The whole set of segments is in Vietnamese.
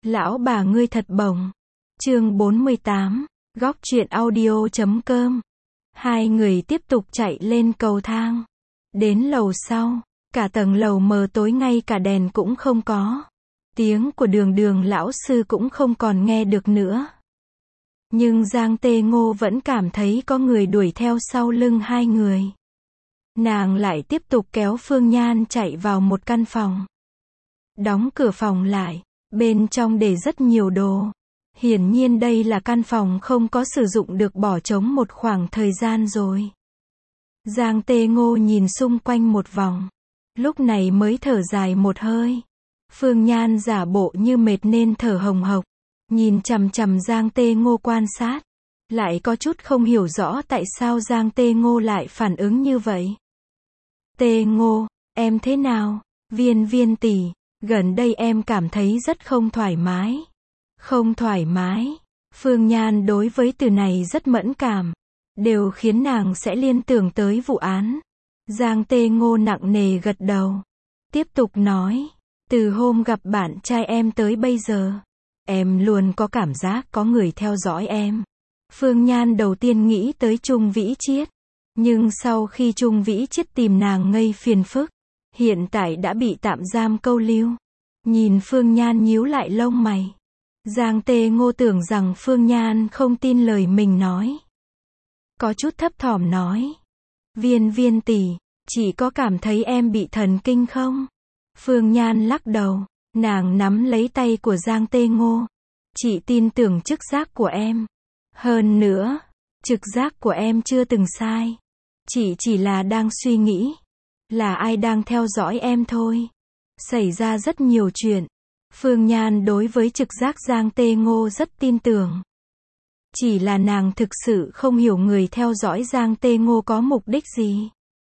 Lão bà ngươi thật bổng. Chương 48, góc truyện audio.com. Hai người tiếp tục chạy lên cầu thang. Đến lầu sau, cả tầng lầu mờ tối ngay cả đèn cũng không có. Tiếng của Đường lão sư cũng không còn nghe được nữa. Nhưng Giang Tê Ngô vẫn cảm thấy có người đuổi theo sau lưng hai người. Nàng lại tiếp tục kéo Phương Nhan chạy vào một căn phòng. Đóng cửa phòng lại, bên trong để rất nhiều đồ. Hiển nhiên đây là căn phòng không có sử dụng được, bỏ trống một khoảng thời gian rồi. Giang Tê Ngô nhìn xung quanh một vòng, lúc này mới thở dài một hơi. Phương Nhan giả bộ như mệt nên thở hồng hộc, nhìn chằm chằm Giang Tê Ngô quan sát, lại có chút không hiểu rõ tại sao Giang Tê Ngô lại phản ứng như vậy. Tê Ngô, em thế nào? Viên tỷ, gần đây em cảm thấy rất không thoải mái. Không thoải mái. Phương Nhan đối với từ này rất mẫn cảm, đều khiến nàng sẽ liên tưởng tới vụ án. Giang Tê Ngô nặng nề gật đầu, tiếp tục nói, từ hôm gặp bạn trai em tới bây giờ, em luôn có cảm giác có người theo dõi em. Phương Nhan đầu tiên nghĩ tới Trung Vĩ Chiết, nhưng sau khi Trung Vĩ Chiết tìm nàng gây phiền phức, hiện tại đã bị tạm giam câu lưu. Nhìn Phương Nhan nhíu lại lông mày, Giang Tê Ngô tưởng rằng Phương Nhan không tin lời mình nói, có chút thấp thỏm nói, Viên tỷ, chỉ có cảm thấy em bị thần kinh không? Phương Nhan lắc đầu, nàng nắm lấy tay của Giang Tê Ngô, chị tin tưởng trực giác của em. Hơn nữa, trực giác của em chưa từng sai. Chị chỉ là đang suy nghĩ, là ai đang theo dõi em thôi. Xảy ra rất nhiều chuyện. Phương Nhan đối với trực giác Giang Tê Ngô rất tin tưởng. Chỉ là nàng thực sự không hiểu người theo dõi Giang Tê Ngô có mục đích gì.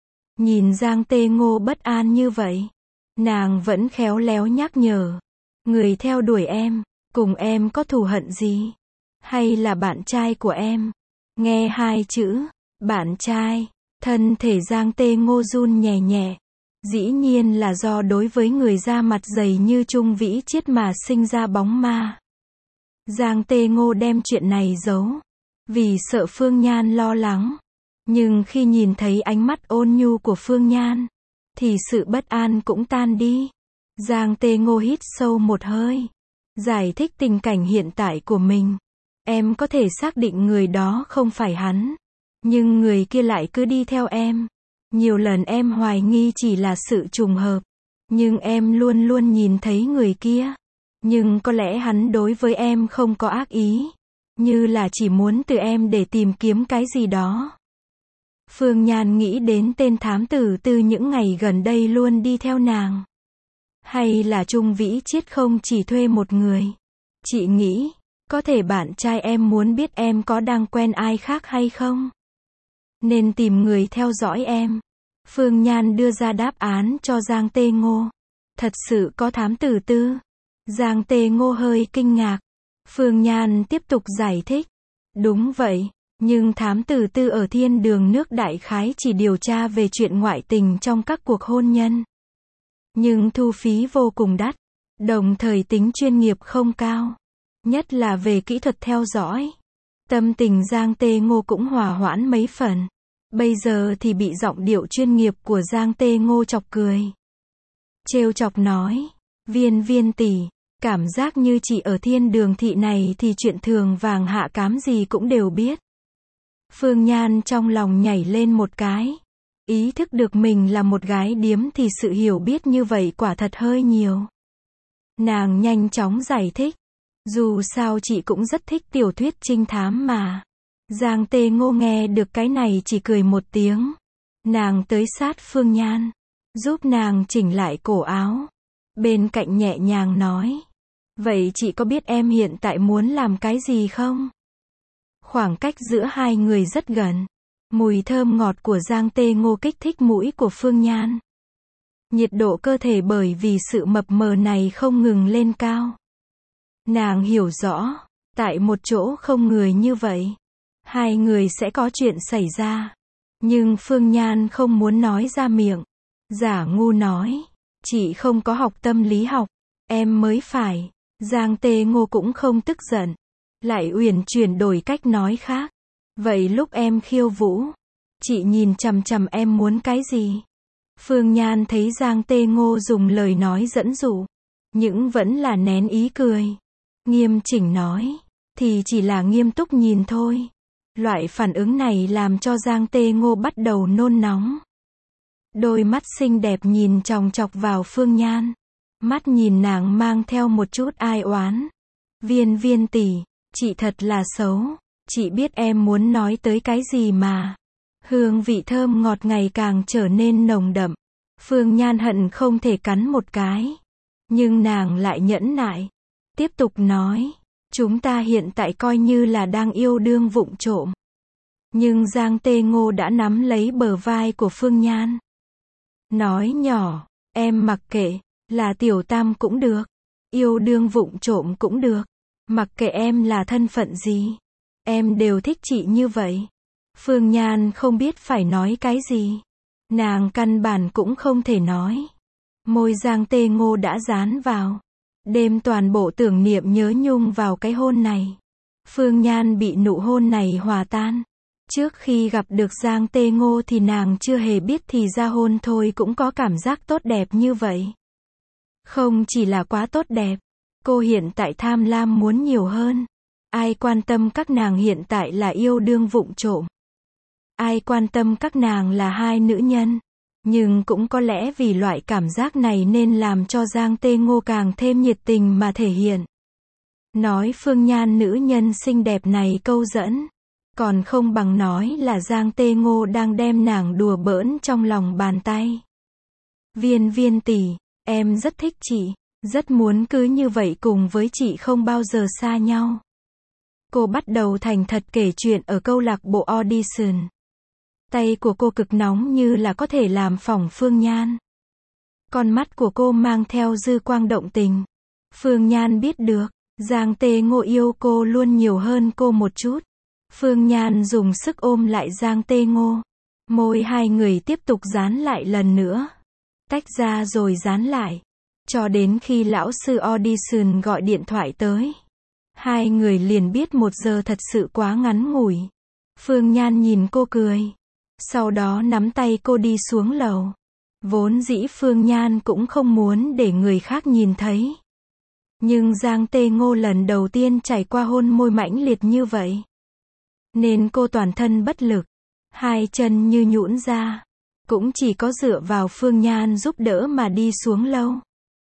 Nhìn Giang Tê Ngô bất an như vậy, nàng vẫn khéo léo nhắc nhở. Người theo đuổi em, cùng em có thù hận gì? Hay là bạn trai của em? Nghe hai chữ, bạn trai, thân thể Giang Tê Ngô run nhẹ nhẹ. Dĩ nhiên là do đối với người da mặt dày như Trung Vĩ Chiết mà sinh ra bóng ma. Giang Tê Ngô đem chuyện này giấu, vì sợ Phương Nhan lo lắng. Nhưng khi nhìn thấy ánh mắt ôn nhu của Phương Nhan, thì sự bất an cũng tan đi. Giang Tê Ngô hít sâu một hơi, giải thích tình cảnh hiện tại của mình. Em có thể xác định người đó không phải hắn, nhưng người kia lại cứ đi theo em. Nhiều lần em hoài nghi chỉ là sự trùng hợp, nhưng em luôn luôn nhìn thấy người kia. Nhưng có lẽ hắn đối với em không có ác ý, như là chỉ muốn từ em để tìm kiếm cái gì đó. Phương Nhan nghĩ đến tên thám tử từ những ngày gần đây luôn đi theo nàng. Hay là Trung Vĩ Chiết không chỉ thuê một người. Chị nghĩ, có thể bạn trai em muốn biết em có đang quen ai khác hay không? Nên tìm người theo dõi em. Phương Nhan đưa ra đáp án cho Giang Tê Ngô. Thật sự có thám tử tư? Giang Tê Ngô hơi kinh ngạc. Phương Nhan tiếp tục giải thích. Đúng vậy, nhưng thám tử tư ở Thiên Đường nước đại khái chỉ điều tra về chuyện ngoại tình trong các cuộc hôn nhân. Nhưng thu phí vô cùng đắt, đồng thời tính chuyên nghiệp không cao. Nhất là về kỹ thuật theo dõi. Tâm tình Giang Tê Ngô cũng hòa hoãn mấy phần. Bây giờ thì bị giọng điệu chuyên nghiệp của Giang Tê Ngô chọc cười. Trêu chọc nói, viên tỷ, cảm giác như chị ở Thiên Đường thị này thì chuyện thường vàng hạ cám gì cũng đều biết. Phương Nhan trong lòng nhảy lên một cái. Ý thức được mình là một gái điếm thì sự hiểu biết như vậy quả thật hơi nhiều. Nàng nhanh chóng giải thích. Dù sao chị cũng rất thích tiểu thuyết trinh thám mà. Giang Tê Ngô nghe được cái này chỉ cười một tiếng. Nàng tới sát Phương Nhan, giúp nàng chỉnh lại cổ áo. Bên cạnh nhẹ nhàng nói. Vậy chị có biết em hiện tại muốn làm cái gì không? Khoảng cách giữa hai người rất gần. Mùi thơm ngọt của Giang Tê Ngô kích thích mũi của Phương Nhan. Nhiệt độ cơ thể bởi vì sự mập mờ này không ngừng lên cao. Nàng hiểu rõ, tại một chỗ không người như vậy, hai người sẽ có chuyện xảy ra. Nhưng Phương Nhan không muốn nói ra miệng. Giả ngu nói, chị không có học tâm lý học, em mới phải. Giang Tê Ngô cũng không tức giận, lại uyển chuyển đổi cách nói khác. Vậy lúc em khiêu vũ, chị nhìn chằm chằm em muốn cái gì? Phương Nhan thấy Giang Tê Ngô dùng lời nói dẫn dụ, nhưng vẫn là nén ý cười. Nghiêm chỉnh nói, thì chỉ là nghiêm túc nhìn thôi. Loại phản ứng này làm cho Giang Tê Ngô bắt đầu nôn nóng. Đôi mắt xinh đẹp nhìn chòng chọc vào Phương Nhan. Mắt nhìn nàng mang theo một chút ai oán. Viên tỷ, chị thật là xấu. Chị biết em muốn nói tới cái gì mà. Hương vị thơm ngọt ngày càng trở nên nồng đậm. Phương Nhan hận không thể cắn một cái. Nhưng nàng lại nhẫn nại. Tiếp tục nói, chúng ta hiện tại coi như là đang yêu đương vụng trộm. Nhưng Giang Tê Ngô đã nắm lấy bờ vai của Phương Nhan. Nói nhỏ, em mặc kệ, là tiểu tam cũng được. Yêu đương vụng trộm cũng được. Mặc kệ em là thân phận gì. Em đều thích chị như vậy. Phương Nhan không biết phải nói cái gì. Nàng căn bản cũng không thể nói. Môi Giang Tê Ngô đã dán vào. Đêm toàn bộ tưởng niệm nhớ nhung vào cái hôn này. Phương Nhan bị nụ hôn này hòa tan. Trước khi gặp được Giang Tê Ngô thì nàng chưa hề biết thì ra hôn thôi cũng có cảm giác tốt đẹp như vậy. Không chỉ là quá tốt đẹp, cô hiện tại tham lam muốn nhiều hơn. Ai quan tâm các nàng hiện tại là yêu đương vụng trộm. Ai quan tâm các nàng là hai nữ nhân. Nhưng cũng có lẽ vì loại cảm giác này nên làm cho Giang Tê Ngô càng thêm nhiệt tình mà thể hiện. Nói Phương Nhan nữ nhân xinh đẹp này câu dẫn. Còn không bằng nói là Giang Tê Ngô đang đem nàng đùa bỡn trong lòng bàn tay. Viên tỷ, em rất thích chị. Rất muốn cứ như vậy cùng với chị không bao giờ xa nhau. Cô bắt đầu thành thật kể chuyện ở câu lạc bộ audition. Tay của cô cực nóng như là có thể làm phỏng Phương Nhan. Con mắt của cô mang theo dư quang động tình. Phương Nhan biết được, Giang Tê Ngô yêu cô luôn nhiều hơn cô một chút. Phương Nhan dùng sức ôm lại Giang Tê Ngô. Môi hai người tiếp tục dán lại lần nữa. Tách ra rồi dán lại. Cho đến khi lão sư audition gọi điện thoại tới. Hai người liền biết 1 giờ thật sự quá ngắn ngủi. Phương Nhan nhìn cô cười. Sau đó nắm tay cô đi xuống lầu. Vốn dĩ Phương Nhan cũng không muốn để người khác nhìn thấy. Nhưng Giang Tê Ngô lần đầu tiên trải qua hôn môi mãnh liệt như vậy. Nên cô toàn thân bất lực. Hai chân như nhũn ra. Cũng chỉ có dựa vào Phương Nhan giúp đỡ mà đi xuống lâu.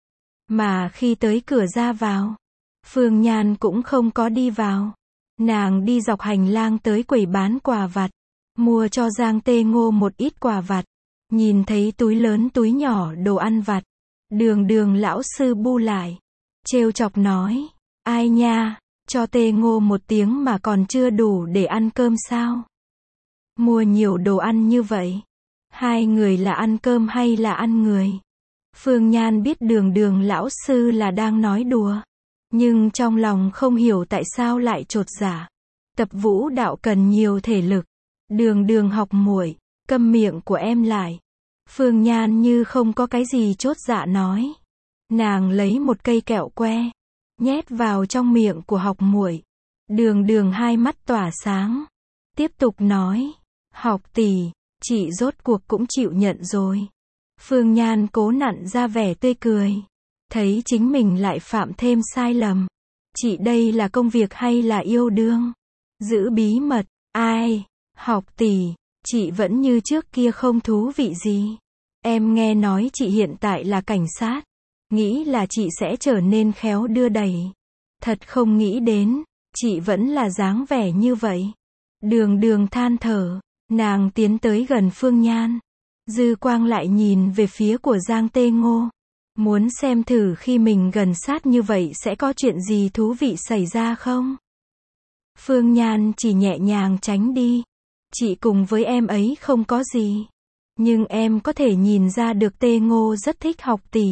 Mà khi tới cửa ra vào, Phương Nhan cũng không có đi vào. Nàng đi dọc hành lang tới quầy bán quà vặt. Mua cho Giang Tê Ngô một ít quà vặt. Nhìn thấy túi lớn túi nhỏ đồ ăn vặt. Đường lão sư bu lại. Trêu chọc nói. Ai nha, cho Tê Ngô một tiếng mà còn chưa đủ để ăn cơm sao? Mua nhiều đồ ăn như vậy. Hai người là ăn cơm hay là ăn người? Phương Nhan biết đường lão sư là đang nói đùa. Nhưng trong lòng không hiểu tại sao lại chột dạ. Tập vũ đạo cần nhiều thể lực. Đường học muội, câm miệng của em lại. Phương Nhan như không có cái gì chốt dạ nói. Nàng lấy một cây kẹo que, nhét vào trong miệng của học muội. Đường hai mắt tỏa sáng. Tiếp tục nói, học tỷ, chị rốt cuộc cũng chịu nhận rồi. Phương Nhan cố nặn ra vẻ tươi cười. Thấy chính mình lại phạm thêm sai lầm. Chị đây là công việc hay là yêu đương? Giữ bí mật, ai? Học tỷ, chị vẫn như trước kia không thú vị gì. Em nghe nói chị hiện tại là cảnh sát. Nghĩ là chị sẽ trở nên khéo đưa đẩy. Thật không nghĩ đến, chị vẫn là dáng vẻ như vậy. Đường than thở, nàng tiến tới gần Phương Nhan. Dư quang lại nhìn về phía của Giang Tê Ngô. Muốn xem thử khi mình gần sát như vậy sẽ có chuyện gì thú vị xảy ra không? Phương Nhan chỉ nhẹ nhàng tránh đi. Chị cùng với em ấy không có gì. Nhưng em có thể nhìn ra được Tê Ngô rất thích học tỷ.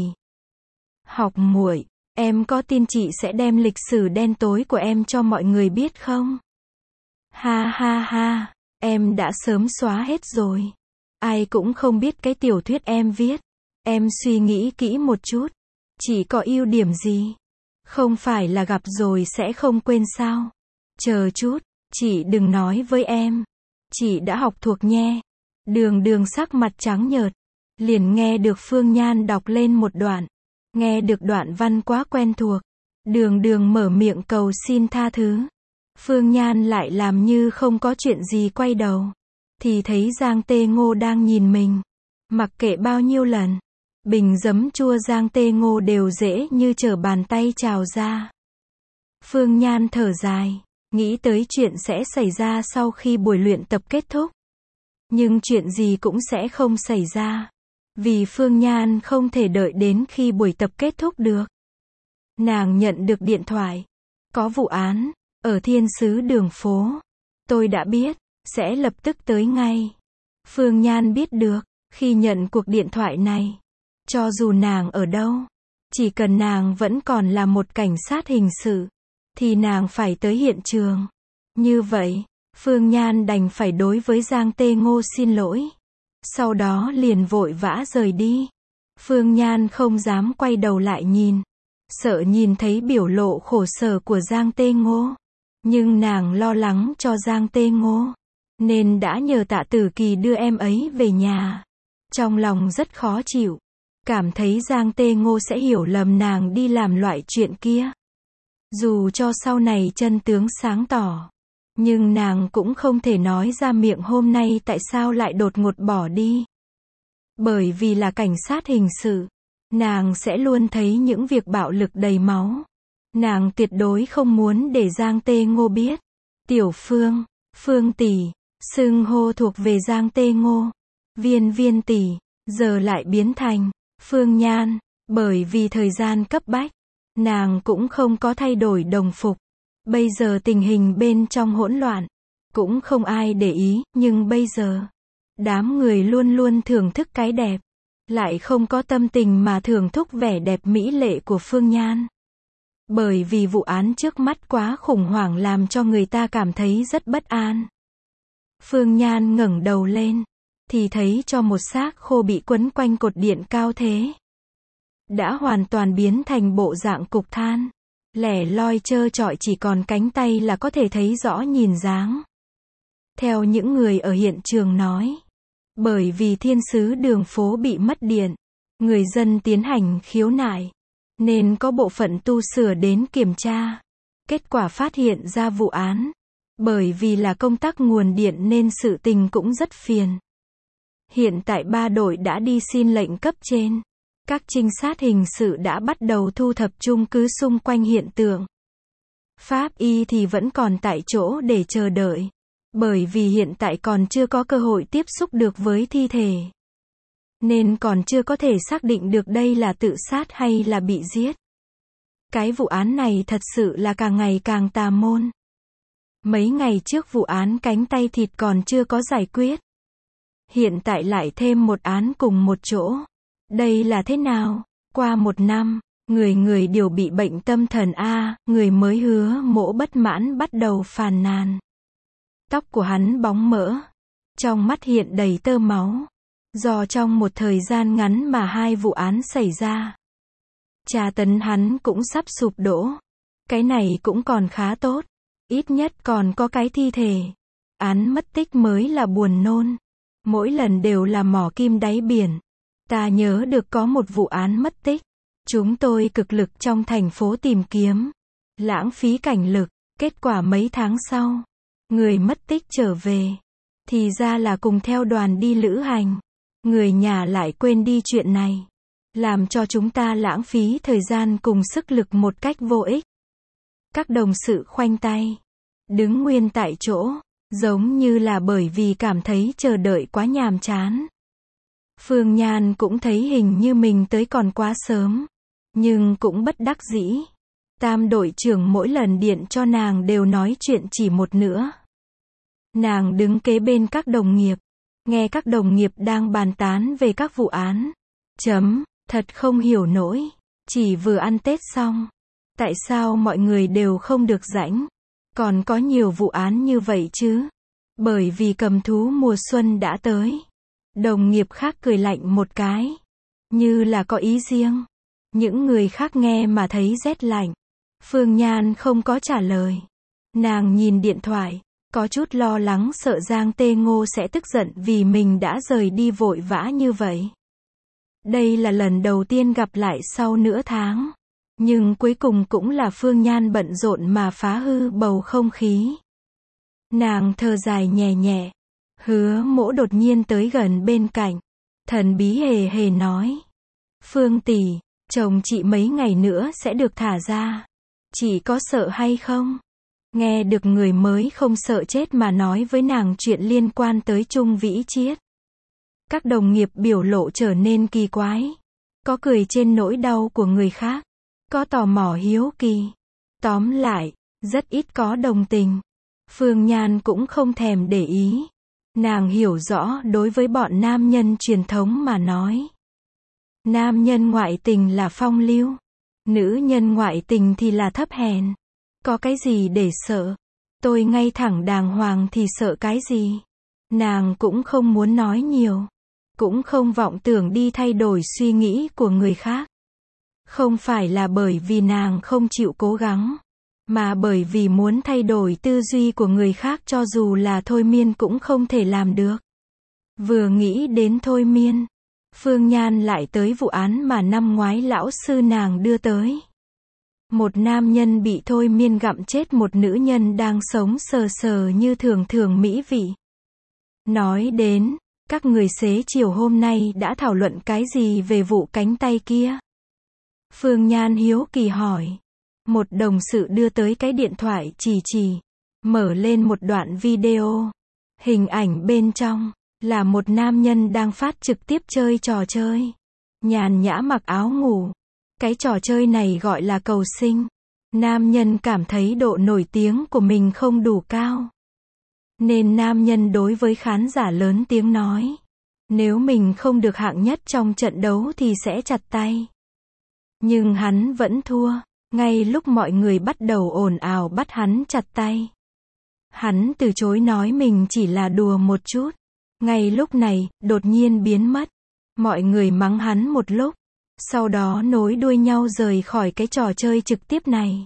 Học muội, em có tin chị sẽ đem lịch sử đen tối của em cho mọi người biết không? Ha, em đã sớm xóa hết rồi. Ai cũng không biết cái tiểu thuyết em viết. Em suy nghĩ kỹ một chút. Chị có ưu điểm gì? Không phải là gặp rồi sẽ không quên sao? Chờ chút, chị đừng nói với em. Chị đã học thuộc nhe. Đường Đường sắc mặt trắng nhợt. Liền nghe được Phương Nhan đọc lên một đoạn. Nghe được đoạn văn quá quen thuộc. Đường Đường mở miệng cầu xin tha thứ. Phương Nhan lại làm như không có chuyện gì quay đầu. Thì thấy Giang Tê Ngô đang nhìn mình. Mặc kệ bao nhiêu lần. Bình giấm chua Giang Tê Ngô đều dễ như trở bàn tay trào ra. Phương Nhan thở dài. Nghĩ tới chuyện sẽ xảy ra sau khi buổi luyện tập kết thúc. Nhưng chuyện gì cũng sẽ không xảy ra. Vì Phương Nhan không thể đợi đến khi buổi tập kết thúc được. Nàng nhận được điện thoại. Có vụ án, ở Thiên Sứ đường phố. Tôi đã biết, sẽ lập tức tới ngay. Phương Nhan biết được, khi nhận cuộc điện thoại này. Cho dù nàng ở đâu, chỉ cần nàng vẫn còn là một cảnh sát hình sự, thì nàng phải tới hiện trường. Như vậy, Phương Nhan đành phải đối với Giang Tê Ngô xin lỗi. Sau đó liền vội vã rời đi. Phương Nhan không dám quay đầu lại nhìn. Sợ nhìn thấy biểu lộ khổ sở của Giang Tê Ngô. Nhưng nàng lo lắng cho Giang Tê Ngô. Nên đã nhờ Tạ Tử Kỳ đưa em ấy về nhà. Trong lòng rất khó chịu. Cảm thấy Giang Tê Ngô sẽ hiểu lầm nàng đi làm loại chuyện kia. Dù cho sau này chân tướng sáng tỏ. Nhưng nàng cũng không thể nói ra miệng hôm nay tại sao lại đột ngột bỏ đi. Bởi vì là cảnh sát hình sự. Nàng sẽ luôn thấy những việc bạo lực đầy máu. Nàng tuyệt đối không muốn để Giang Tê Ngô biết. Tiểu Phương, Phương tỷ, xưng hô thuộc về Giang Tê Ngô. Viên tỷ, giờ lại biến thành Phương Nhan. Bởi vì thời gian cấp bách, nàng cũng không có thay đổi đồng phục. Bây giờ tình hình bên trong hỗn loạn, cũng không ai để ý, nhưng bây giờ, đám người luôn luôn thưởng thức cái đẹp, lại không có tâm tình mà thưởng thức vẻ đẹp mỹ lệ của Phương Nhan. Bởi vì vụ án trước mắt quá khủng hoảng làm cho người ta cảm thấy rất bất an. Phương Nhan ngẩng đầu lên, thì thấy cho một xác khô bị quấn quanh cột điện cao thế. Đã hoàn toàn biến thành bộ dạng cục than. Lẻ loi trơ trọi chỉ còn cánh tay là có thể thấy rõ nhìn dáng. Theo những người ở hiện trường nói, bởi vì Thiên Sứ đường phố bị mất điện, người dân tiến hành khiếu nại, nên có bộ phận tu sửa đến kiểm tra. Kết quả phát hiện ra vụ án. Bởi vì là công tắc nguồn điện nên sự tình cũng rất phiền. Hiện tại 3 đội đã đi xin lệnh cấp trên. Các trinh sát hình sự đã bắt đầu thu thập chứng cứ xung quanh hiện tượng. Pháp y thì vẫn còn tại chỗ để chờ đợi. Bởi vì hiện tại còn chưa có cơ hội tiếp xúc được với thi thể. Nên còn chưa có thể xác định được đây là tự sát hay là bị giết. Cái vụ án này thật sự là càng ngày càng tà môn. Mấy ngày trước vụ án cánh tay thịt còn chưa có giải quyết. Hiện tại lại thêm một án cùng một chỗ. Đây là thế nào? Qua 1 năm, người người đều bị bệnh tâm thần a, người mới hứa mỗ bất mãn bắt đầu phàn nàn. Tóc của hắn bóng mỡ, trong mắt hiện đầy tơ máu. Do trong một thời gian ngắn mà 2 vụ án xảy ra. Tra tấn hắn cũng sắp sụp đổ. Cái này cũng còn khá tốt. Ít nhất còn có cái thi thể. Án mất tích mới là buồn nôn. Mỗi lần đều là mỏ kim đáy biển. Ta nhớ được có một vụ án mất tích. Chúng tôi cực lực trong thành phố tìm kiếm. Lãng phí cảnh lực. Kết quả mấy tháng sau, người mất tích trở về. Thì ra là cùng theo đoàn đi lữ hành. Người nhà lại quên đi chuyện này. Làm cho chúng ta lãng phí thời gian cùng sức lực một cách vô ích. Các đồng sự khoanh tay. Đứng nguyên tại chỗ. Giống như là bởi vì cảm thấy chờ đợi quá nhàm chán. Phương Nhan cũng thấy hình như mình tới còn quá sớm. Nhưng cũng bất đắc dĩ. Tam đội trưởng mỗi lần điện cho nàng đều nói chuyện chỉ một nữa. Nàng đứng kế bên các đồng nghiệp. Nghe các đồng nghiệp đang bàn tán về các vụ án. Thật không hiểu nổi. Chỉ vừa ăn Tết xong. Tại sao mọi người đều không được rảnh? Còn có nhiều vụ án như vậy chứ? Bởi vì cầm thú mùa xuân đã tới. Đồng nghiệp khác cười lạnh một cái. Như là có ý riêng. Những người khác nghe mà thấy rét lạnh. Phương Nhan không có trả lời. Nàng nhìn điện thoại, có chút lo lắng sợ Giang Tê Ngô sẽ tức giận vì mình đã rời đi vội vã như vậy. Đây là lần đầu tiên gặp lại sau nửa tháng. Nhưng cuối cùng cũng là Phương Nhan bận rộn mà phá hư bầu không khí. Nàng thở dài nhẹ nhẹ. Hứa Mỗ đột nhiên tới gần bên cạnh. Thần bí hề hề nói. Phương tỷ, chồng chị mấy ngày nữa sẽ được thả ra. Chị có sợ hay không? Nghe được người mới không sợ chết mà nói với nàng chuyện liên quan tới Trung Vĩ Chiết. Các đồng nghiệp biểu lộ trở nên kỳ quái. Có cười trên nỗi đau của người khác. Có tò mò hiếu kỳ. Tóm lại, rất ít có đồng tình. Phương Nhan cũng không thèm để ý. Nàng hiểu rõ đối với bọn nam nhân truyền thống mà nói. Nam nhân ngoại tình là phong lưu. Nữ nhân ngoại tình thì là thấp hèn. Có cái gì để sợ? Tôi ngay thẳng đàng hoàng thì sợ cái gì? Nàng cũng không muốn nói nhiều. Cũng không vọng tưởng đi thay đổi suy nghĩ của người khác. Không phải là bởi vì nàng không chịu cố gắng, mà bởi vì muốn thay đổi tư duy của người khác cho dù là thôi miên cũng không thể làm được. Vừa nghĩ đến thôi miên, Phương Nhan lại tới vụ án mà năm ngoái lão sư nàng đưa tới. Một nam nhân bị thôi miên gặm chết một nữ nhân đang sống sờ sờ như thường thường mỹ vị. Nói đến, các người xế chiều hôm nay đã thảo luận cái gì về vụ cánh tay kia? Phương Nhan hiếu kỳ hỏi. Một đồng sự đưa tới cái điện thoại chỉ, mở lên một đoạn video. Hình ảnh bên trong, là một nam nhân đang phát trực tiếp chơi trò chơi. Nhàn nhã mặc áo ngủ. Cái trò chơi này gọi là cầu sinh. Nam nhân cảm thấy độ nổi tiếng của mình không đủ cao. Nên nam nhân đối với khán giả lớn tiếng nói. Nếu mình không được hạng nhất trong trận đấu thì sẽ chặt tay. Nhưng hắn vẫn thua. Ngay lúc mọi người bắt đầu ồn ào bắt hắn chặt tay. Hắn từ chối nói mình chỉ là đùa một chút. Ngay lúc này, đột nhiên biến mất. Mọi người mắng hắn một lúc. Sau đó nối đuôi nhau rời khỏi cái trò chơi trực tiếp này.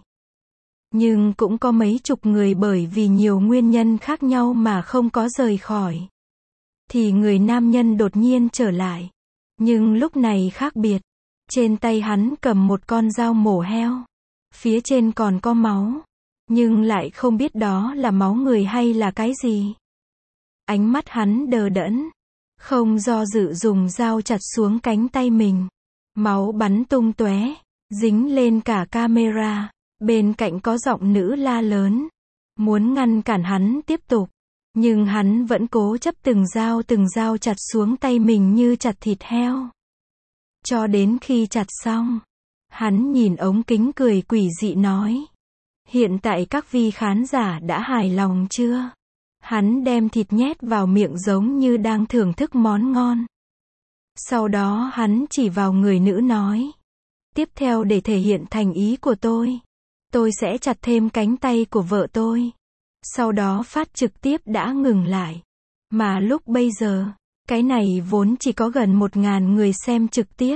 Nhưng cũng có mấy chục người bởi vì nhiều nguyên nhân khác nhau mà không có rời khỏi. Thì người nam nhân đột nhiên trở lại. Nhưng lúc này khác biệt. Trên tay hắn cầm một con dao mổ heo. Phía trên còn có máu. Nhưng lại không biết đó là máu người hay là cái gì. Ánh mắt hắn đờ đẫn. Không do dự dùng dao chặt xuống cánh tay mình. Máu bắn tung tóe, dính lên cả camera. Bên cạnh có giọng nữ la lớn. Muốn ngăn cản hắn tiếp tục. Nhưng hắn vẫn cố chấp từng dao chặt xuống tay mình như chặt thịt heo. Cho đến khi chặt xong, hắn nhìn ống kính cười quỷ dị nói. Hiện tại các vị khán giả đã hài lòng chưa? Hắn đem thịt nhét vào miệng giống như đang thưởng thức món ngon. Sau đó hắn chỉ vào người nữ nói. Tiếp theo để thể hiện thành ý của tôi sẽ chặt thêm cánh tay của vợ tôi. Sau đó phát trực tiếp đã ngừng lại. Mà lúc bây giờ, cái này vốn chỉ có gần 1.000 người xem trực tiếp.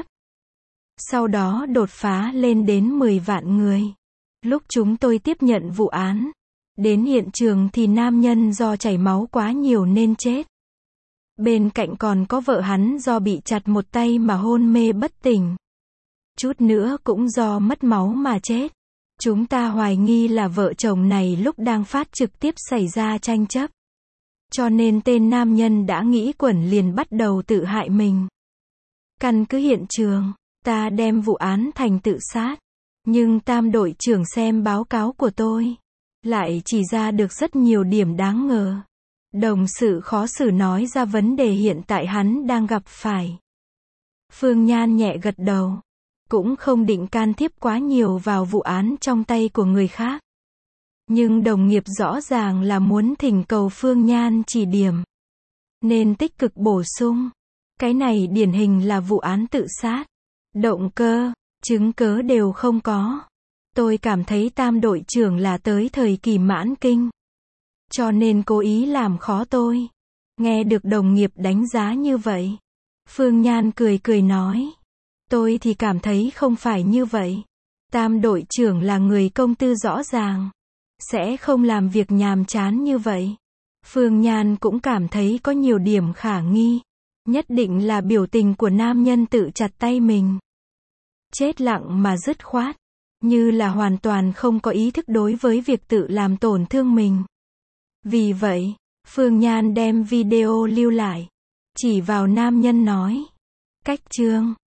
Sau đó đột phá lên đến 10 vạn người. Lúc chúng tôi tiếp nhận vụ án, đến hiện trường thì nam nhân do chảy máu quá nhiều nên chết. Bên cạnh còn có vợ hắn do bị chặt một tay mà hôn mê bất tỉnh. Chút nữa cũng do mất máu mà chết. Chúng ta hoài nghi là vợ chồng này lúc đang phát trực tiếp xảy ra tranh chấp. Cho nên tên nam nhân đã nghĩ quẩn liền bắt đầu tự hại mình. Căn cứ hiện trường, ta đem vụ án thành tự sát. Nhưng tam đội trưởng xem báo cáo của tôi, lại chỉ ra được rất nhiều điểm đáng ngờ. Đồng sự khó xử nói ra vấn đề hiện tại hắn đang gặp phải. Phương Nhan nhẹ gật đầu. Cũng không định can thiệp quá nhiều vào vụ án trong tay của người khác. Nhưng đồng nghiệp rõ ràng là muốn thỉnh cầu Phương Nhan chỉ điểm. Nên tích cực bổ sung. Cái này điển hình là vụ án tự sát. Động cơ, chứng cớ đều không có. Tôi cảm thấy tam đội trưởng là tới thời kỳ mãn kinh. Cho nên cố ý làm khó tôi. Nghe được đồng nghiệp đánh giá như vậy. Phương Nhan cười nói. Tôi thì cảm thấy không phải như vậy. Tam đội trưởng là người công tư rõ ràng. Sẽ không làm việc nhàm chán như vậy. Phương Nhan cũng cảm thấy có nhiều điểm khả nghi. Nhất định là biểu tình của nam nhân tự chặt tay mình. Chết lặng mà dứt khoát. Như là hoàn toàn không có ý thức đối với việc tự làm tổn thương mình. Vì vậy, Phương Nhan đem video lưu lại. Chỉ vào nam nhân nói. Cách chương